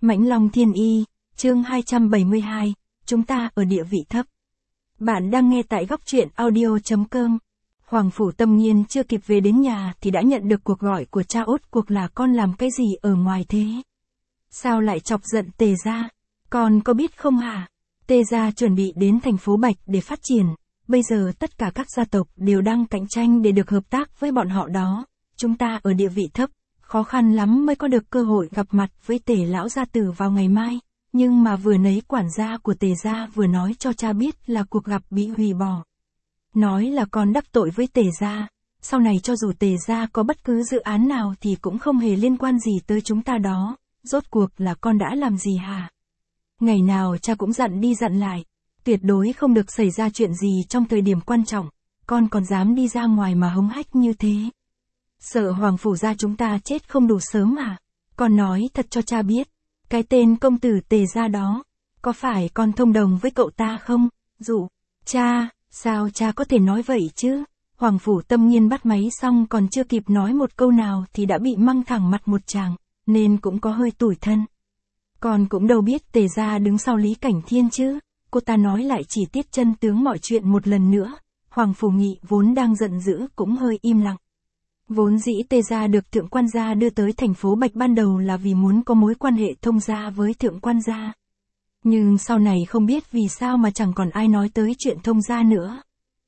Mãnh Long Thiên Y, chương 272, chúng ta ở địa vị thấp. Bạn đang nghe tại góc truyện audio.com. Hoàng Phủ Tâm Nghiên chưa kịp về đến nhà thì đã nhận được cuộc gọi của cha. Ốt cuộc là con làm cái gì ở ngoài thế? Sao lại chọc giận Tề gia? Con có biết không hả? Tề gia chuẩn bị đến thành phố Bạch để phát triển. Bây giờ tất cả các gia tộc đều đang cạnh tranh để được hợp tác với bọn họ đó. Chúng ta ở địa vị thấp, khó khăn lắm mới có được cơ hội gặp mặt với Tề lão gia tử vào ngày mai. Nhưng mà vừa nấy quản gia của Tề gia vừa nói cho cha biết là cuộc gặp bị hủy bỏ. Nói là con đắc tội với Tề gia. Sau này cho dù Tề gia có bất cứ dự án nào thì cũng không hề liên quan gì tới chúng ta đó. Rốt cuộc là con đã làm gì hả? Ngày nào cha cũng dặn đi dặn lại. Tuyệt đối không được xảy ra chuyện gì trong thời điểm quan trọng. Con còn dám đi ra ngoài mà hống hách như thế. Sợ Hoàng Phủ gia chúng ta chết không đủ sớm à? Con nói thật cho cha biết. Cái tên công tử Tề gia đó. Có phải con thông đồng với cậu ta không? Dụ. Cha, sao cha có thể nói vậy chứ? Hoàng Phủ Tâm Nghiên bắt máy xong còn chưa kịp nói một câu nào thì đã bị măng thẳng mặt một tràng. Nên cũng có hơi tủi thân. Con cũng đâu biết Tề gia đứng sau Lý Cảnh Thiên chứ. Cô ta nói lại chỉ tiết chân tướng mọi chuyện một lần nữa. Hoàng Phủ Nghị vốn đang giận dữ cũng hơi im lặng. Vốn dĩ Tề gia được thượng quan gia đưa tới thành phố Bạch ban đầu là vì muốn có mối quan hệ thông gia với thượng quan gia. Nhưng sau này không biết vì sao mà chẳng còn ai nói tới chuyện thông gia nữa.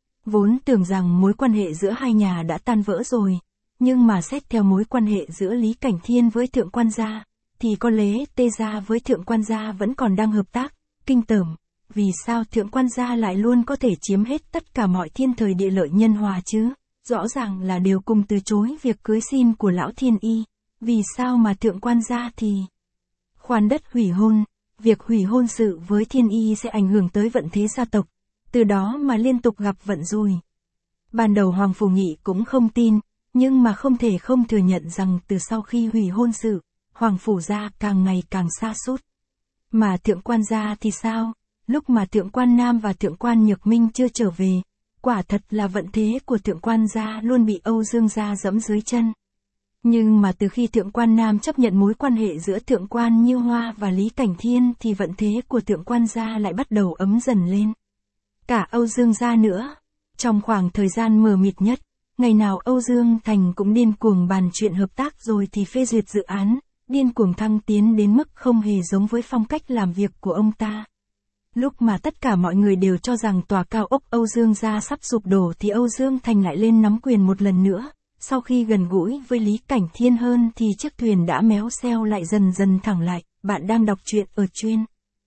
Vốn tưởng rằng mối quan hệ giữa hai nhà đã tan vỡ rồi. Nhưng mà xét theo mối quan hệ giữa Lý Cảnh Thiên với thượng quan gia, thì có lẽ Tề gia với thượng quan gia vẫn còn đang hợp tác, kinh tởm. Vì sao thượng quan gia lại luôn có thể chiếm hết tất cả mọi thiên thời địa lợi nhân hòa chứ? Rõ ràng là đều cùng từ chối việc cưới xin của lão Thiên Y. Vì sao mà thượng quan gia thì khoan đất hủy hôn? Việc hủy hôn sự với Thiên Y sẽ ảnh hưởng tới vận thế gia tộc. Từ đó mà liên tục gặp vận rủi. Ban đầu Hoàng Phủ Nghị cũng không tin. Nhưng mà không thể không thừa nhận rằng từ sau khi hủy hôn sự, Hoàng Phủ gia càng ngày càng sa sút. Mà thượng quan gia thì sao? Lúc mà thượng quan Nam và thượng quan Nhược Minh chưa trở về, quả thật là vận thế của thượng quan gia luôn bị Âu Dương gia giẫm dưới chân. Nhưng mà từ khi thượng quan Nam chấp nhận mối quan hệ giữa thượng quan Như Hoa và Lý Cảnh Thiên thì vận thế của thượng quan gia lại bắt đầu ấm dần lên. Cả Âu Dương gia nữa. Trong khoảng thời gian mờ mịt nhất, ngày nào Âu Dương Thành cũng điên cuồng bàn chuyện hợp tác rồi thì phê duyệt dự án, điên cuồng thăng tiến đến mức không hề giống với phong cách làm việc của ông ta. Lúc mà tất cả mọi người đều cho rằng tòa cao ốc Âu Dương gia sắp sụp đổ thì Âu Dương Thành lại lên nắm quyền một lần nữa. Sau khi gần gũi với Lý Cảnh Thiên hơn thì chiếc thuyền đã méo xeo lại dần dần thẳng lại. Bạn đang đọc truyện ở chuyên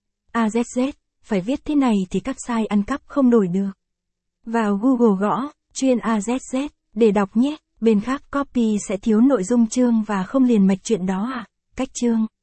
AZZ, phải viết thế này thì các site ăn cắp không đổi được. Vào Google gõ chuyên AZZ để đọc nhé. Bên khác copy sẽ thiếu nội dung chương và không liền mạch chuyện đó à? Cách chương